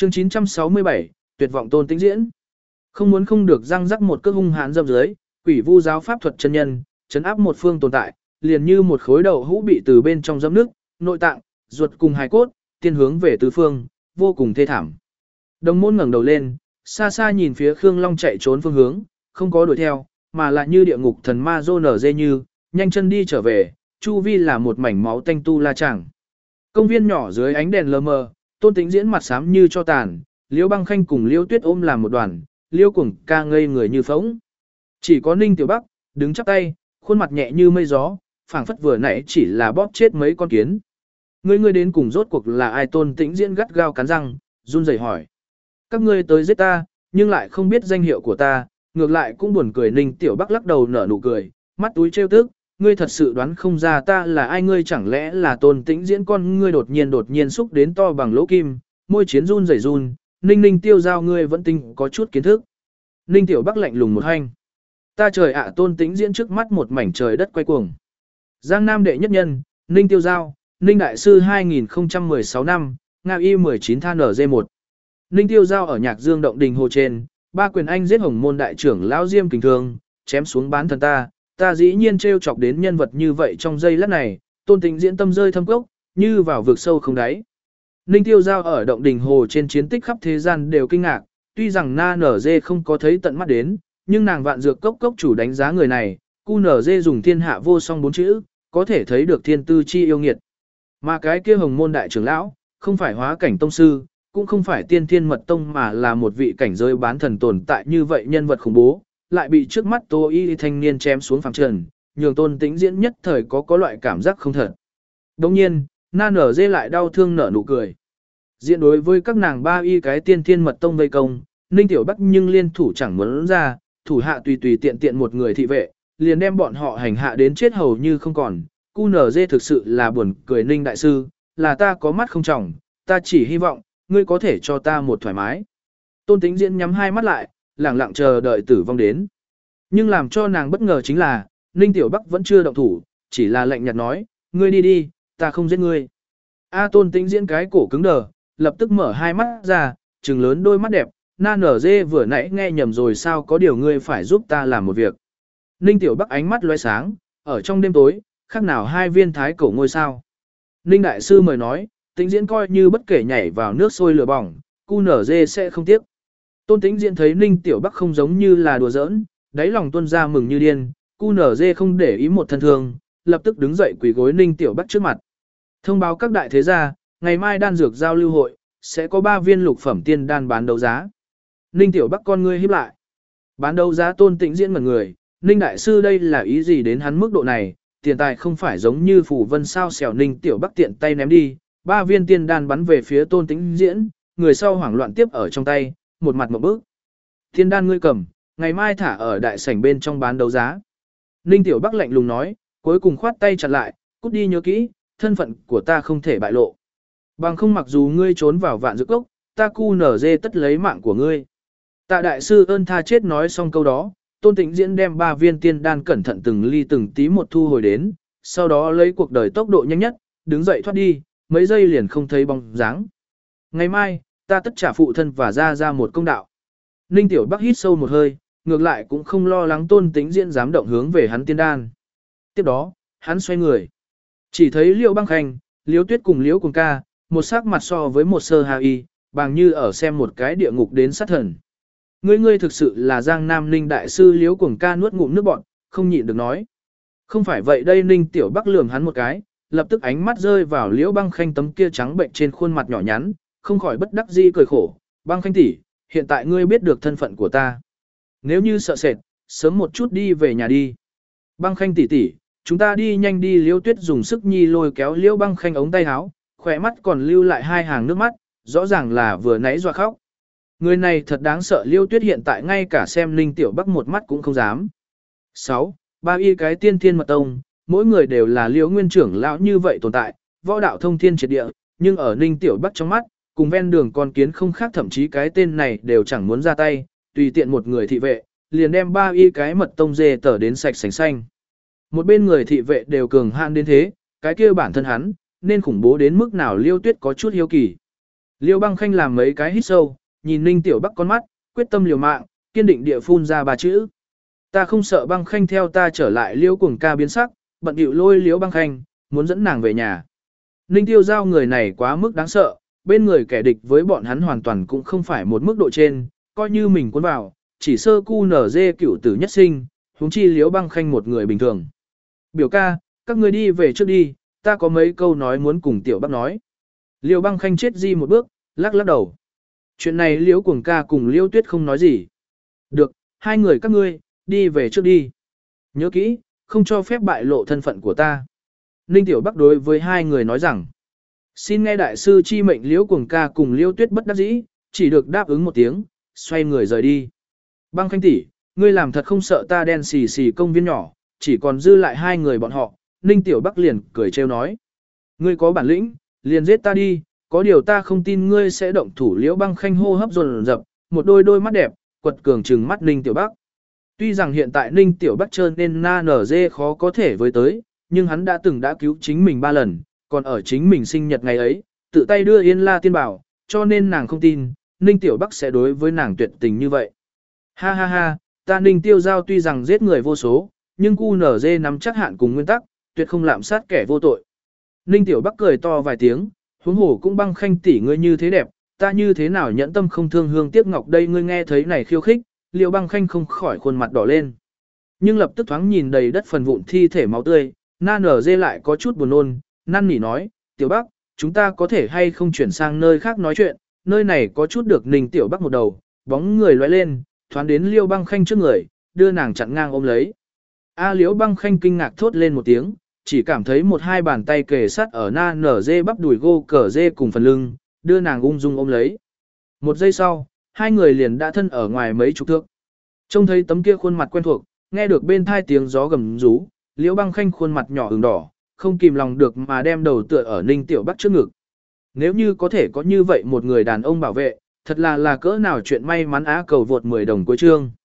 Chương 967, tuyệt vọng Tôn Tĩnh Diễn. Không muốn không được răng rắc một cước hung hãn dâm dưới, quỷ vu giáo pháp thuật chân nhân, trấn áp một phương tồn tại, liền như một khối đậu hũ bị từ bên trong dẫm nước, nội tạng, ruột cùng hài cốt, tiên hướng về tứ phương, vô cùng thê thảm. Đồng môn ngẩng đầu lên, xa xa nhìn phía Khương Long chạy trốn phương hướng, không có đuổi theo, mà lại như địa ngục thần ma rô nở dê như, nhanh chân đi trở về, chu vi là một mảnh máu tanh tu la chẳng. Công viên nhỏ dưới ánh đèn lờ mờ, Tôn Tĩnh Diễn mặt xám như cho tàn, Liễu Băng Khanh cùng Liễu Tuyết ôm làm một đoàn, Liễu Cuồng ca ngây người như phỗng. Chỉ có Ninh Tiểu Bắc, đứng chắp tay, khuôn mặt nhẹ như mây gió, phảng phất vừa nãy chỉ là bóp chết mấy con kiến. Ngươi đến cùng rốt cuộc là ai? Tôn Tĩnh Diễn gắt gao cắn răng, run rẩy hỏi. Các ngươi tới giết ta, nhưng lại không biết danh hiệu của ta, ngược lại cũng buồn cười. Ninh Tiểu Bắc lắc đầu nở nụ cười, mắt túi trêu tức, ngươi thật sự đoán không ra ta là ai? Ngươi chẳng lẽ là Tôn Tĩnh Diễn? Con ngươi đột nhiên xúc đến to bằng lỗ kim, môi chiến run rẩy run. Ninh Tiêu Giao, ngươi vẫn tinh có chút kiến thức. Ninh Tiểu Bắc lạnh lùng một hành. Ta trời ạ! Tôn Tĩnh Diễn trước mắt một mảnh trời đất quay cuồng. Giang Nam đệ nhất nhân, Ninh Tiêu Giao, Ninh Đại Sư 2016 năm, Nga Y 19 than NG1. Ninh Tiêu Giao ở Nhạc Dương động đình hồ trên, ba quyền anh giết Hồng Môn đại trưởng lão Diêm Kình Thương, chém xuống bán thần ta dĩ nhiên trêu chọc đến nhân vật như vậy. Trong giây lát này, Tôn Tĩnh Diễn tâm rơi thâm cốc, như vào vực sâu không đáy. Ninh Tiêu Giao ở động đình hồ trên chiến tích khắp thế gian đều kinh ngạc, tuy rằng Na Nở Dê không có thấy tận mắt đến, nhưng nàng Vạn Dược Cốc cốc chủ đánh giá người này, Cu Nở Dê dùng thiên hạ vô song 4 chữ, có thể thấy được thiên tư chi yêu nghiệt. Mà cái kia Hồng Môn đại trưởng lão, không phải hóa cảnh tông sư, cũng không phải tiên thiên mật tông, mà là một vị cảnh giới bán thần tồn tại. Như vậy nhân vật khủng bố, lại bị trước mắt Tô Y thanh niên chém xuống phẳng trần, nhường Tôn Tĩnh Diễn nhất thời có loại cảm giác không thật. Đồng nhiên, Na Nở Dê lại đau thương nở nụ cười. Diện đối với các nàng ba y cái tiên thiên mật tông vây công, Ninh Tiểu Bắc nhưng liên thủ chẳng muốn ra, thủ hạ tùy tiện một người thị vệ, liền đem bọn họ hành hạ đến chết hầu như không còn. Cu Nở Dê thực sự là buồn cười. Ninh Đại Sư, là ta có mắt không tròng, ta chỉ hy vọng, ngươi có thể cho ta một thoải mái. Tôn Tĩnh Diễn nhắm hai mắt lại, lặng lặng chờ đợi tử vong đến. Nhưng làm cho nàng bất ngờ chính là, Ninh Tiểu Bắc vẫn chưa động thủ, chỉ là lạnh nhạt nói, ngươi đi, ta không giết ngươi. Tôn Tĩnh Diễn cái cổ cứng đờ, lập tức mở hai mắt ra, trừng lớn đôi mắt đẹp. Na Nở Dê vừa nãy nghe nhầm rồi sao? Có điều ngươi phải giúp ta làm một việc. Ninh Tiểu Bắc ánh mắt lóe sáng, ở trong đêm tối, khác nào hai viên thái cổ ngôi sao. Ninh Đại Sư mời nói, Tĩnh Diễn coi như bất kể nhảy vào nước sôi lửa bỏng, Cu Nở Dê sẽ không tiếc. Tôn Tĩnh Diễn thấy Ninh Tiểu Bắc không giống như là đùa giỡn, đáy lòng tuôn ra mừng như điên. Cu Nở Dê không để ý một thân thương, lập tức đứng dậy quỳ gối Ninh Tiểu Bắc trước mặt. Thông báo các đại thế gia, ngày mai đan dược giao lưu hội, sẽ có 3 viên lục phẩm tiên đan bán đấu giá. Ninh Tiểu Bắc con ngươi híp lại. Bán đấu giá? Tôn Tĩnh Diễn ngẩn người, Ninh Đại Sư đây là ý gì đến hắn mức độ này? Tiền tài không phải giống như phù vân sao xẻo. Ninh Tiểu Bắc tiện tay ném đi, 3 viên tiên đan bắn về phía Tôn Tĩnh Diễn, người sau hoảng loạn tiếp ở trong tay, một mặt ngộp bức. Tiên đan ngươi cầm, ngày mai thả ở đại sảnh bên trong bán đấu giá. Ninh Tiểu Bắc lạnh lùng nói, cuối cùng khoát tay chặt lại, cút đi, nhớ kỹ, thân phận của ta không thể bại lộ. Bằng không mặc dù ngươi trốn vào Vạn Dược Cốc, ta Cu Nở Dê tất lấy mạng của ngươi. Tạ Đại Sư ơn tha chết. Nói xong câu đó, Tôn Tĩnh Diễn đem 3 viên tiên đan cẩn thận từng ly từng tí một thu hồi đến, sau đó lấy cuộc đời tốc độ nhanh nhất, đứng dậy thoát đi, mấy giây liền không thấy bóng dáng. Ngày mai, ta tất trả phụ thân và ra một công đạo. Ninh Tiểu Bắc hít sâu một hơi, ngược lại cũng không lo lắng Tôn Tĩnh Diễn dám động hướng về hắn tiên đan. Tiếp đó, hắn xoay người. Chỉ thấy Liễu Băng Khanh, Liễu Tuyết cùng Liễu Cuồng ca, một sắc mặt so với một sơ hà y, bằng như ở xem một cái địa ngục đến sát thần. Ngươi thực sự là Giang Nam Ninh Đại Sư? Liễu Cuồng ca nuốt ngụm nước bọt, không nhịn được nói. Không phải vậy đây. Ninh Tiểu Bắc lườm hắn một cái, lập tức ánh mắt rơi vào Liễu Băng Khanh tấm kia trắng bệnh trên khuôn mặt nhỏ nhắn, không khỏi bất đắc dĩ cười khổ. Băng Khanh tỷ, hiện tại ngươi biết được thân phận của ta. Nếu như sợ sệt, sớm một chút đi về nhà đi. Băng Khanh tỷ, chúng ta đi nhanh đi. Liễu Tuyết dùng sức nhi lôi kéo Liễu Băng Khanh ống tay áo, khỏe mắt còn lưu lại 2 hàng nước mắt, rõ ràng là vừa nãy dọa khóc. Người này thật đáng sợ. Liễu Tuyết hiện tại ngay cả xem Ninh Tiểu Bắc một mắt cũng không dám. 6. 3 y cái tiên thiên mật tông, mỗi người đều là Liễu nguyên trưởng lão như vậy tồn tại, võ đạo thông thiên triệt địa, nhưng ở Ninh Tiểu Bắc trong mắt, cùng ven đường con kiến không khác, thậm chí cái tên này đều chẳng muốn ra tay, tùy tiện một người thị vệ, liền đem 3 y cái mật tông dê tở đến sạch sành xanh. Một bên người thị vệ đều cường hãn đến thế, cái kia bản thân hắn, nên khủng bố đến mức nào? Liễu Tuyết có chút hiếu kỳ. Liêu Băng Khanh làm mấy cái hít sâu, nhìn Ninh Tiểu Bắc con mắt, quyết tâm liều mạng, kiên định địa phun ra ba chữ. Ta không sợ Băng Khanh theo ta trở lại. Liêu Cuồng Ca biến sắc, bận điệu lôi Liêu Băng Khanh, muốn dẫn nàng về nhà. Ninh Tiêu Giao người này quá mức đáng sợ, bên người kẻ địch với bọn hắn hoàn toàn cũng không phải một mức độ trên, coi như mình cuốn vào, chỉ sơ cu nở dê cửu tử nhất sinh, huống chi Liêu Băng Khanh một người bình thường. Biểu ca, các ngươi đi về trước đi, ta có mấy câu nói muốn cùng Tiểu Bắc nói. Liêu Băng Khanh chết di một bước, lắc lắc đầu. Chuyện này Liêu Cuồng Ca cùng Liêu Tuyết không nói gì. Được, hai người các ngươi, đi về trước đi. Nhớ kỹ, không cho phép bại lộ thân phận của ta. Ninh Tiểu Bắc đối với hai người nói rằng, xin nghe đại sư chi mệnh. Liêu Cuồng Ca cùng Liêu Tuyết bất đắc dĩ, chỉ được đáp ứng một tiếng, xoay người rời đi. Băng Khanh tỷ, ngươi làm thật không sợ ta đen xì xì công viên nhỏ, chỉ còn dư lại hai người bọn họ. Ninh Tiểu Bắc liền cười trêu nói, ngươi có bản lĩnh, liền giết ta đi, có điều ta không tin ngươi sẽ động thủ. Liễu Băng Khanh hô hấp dồn dập, một đôi mắt đẹp, quật cường trừng mắt Ninh Tiểu Bắc. Tuy rằng hiện tại Ninh Tiểu Bắc trơn nên na nở dê khó có thể với tới, nhưng hắn đã cứu chính mình 3 lần, còn ở chính mình sinh nhật ngày ấy, tự tay đưa Yên La Tiên Bảo, cho nên nàng không tin, Ninh Tiểu Bắc sẽ đối với nàng tuyệt tình như vậy. Ha ha ha, ta Ninh Tiêu Giao tuy rằng giết người vô số, nhưng QNZ nắm chắc hạn cùng nguyên tắc, tuyệt không lạm sát kẻ vô tội. Ninh Tiểu Bắc cười to vài tiếng, huống hồ cũng Băng Khanh tỷ ngươi như thế đẹp, ta như thế nào nhẫn tâm không thương hương tiếc ngọc đây. Ngươi nghe thấy này khiêu khích, Liêu Băng Khanh không khỏi khuôn mặt đỏ lên. Nhưng lập tức thoáng nhìn đầy đất phần vụn thi thể máu tươi, na nở dê lại có chút buồn nôn, năn nỉ nói, Tiểu Bắc, chúng ta có thể hay không chuyển sang nơi khác nói chuyện, nơi này có chút được. Ninh Tiểu Bắc một đầu, bóng người lóe lên, thoáng đến Liêu Băng Khanh trước người, đưa nàng chặn ngang ôm lấy. Liêu Băng Khanh kinh ngạc thốt lên một tiếng, chỉ cảm thấy một hai bàn tay kề sát ở na nở dê bắp đùi gô cờ dê cùng phần lưng, đưa nàng ung dung ôm lấy. Một giây sau, hai người liền đã thân ở ngoài mấy chục thước. Trông thấy tấm kia khuôn mặt quen thuộc, nghe được bên thai tiếng gió gầm rú, Liễu Băng Khanh khuôn mặt nhỏ ửng đỏ, không kìm lòng được mà đem đầu tựa ở Ninh Tiểu Bắc trước ngực. Nếu như có thể có như vậy một người đàn ông bảo vệ, thật là cỡ nào chuyện may mắn. Cầu vượt 10 đồng cuối chương.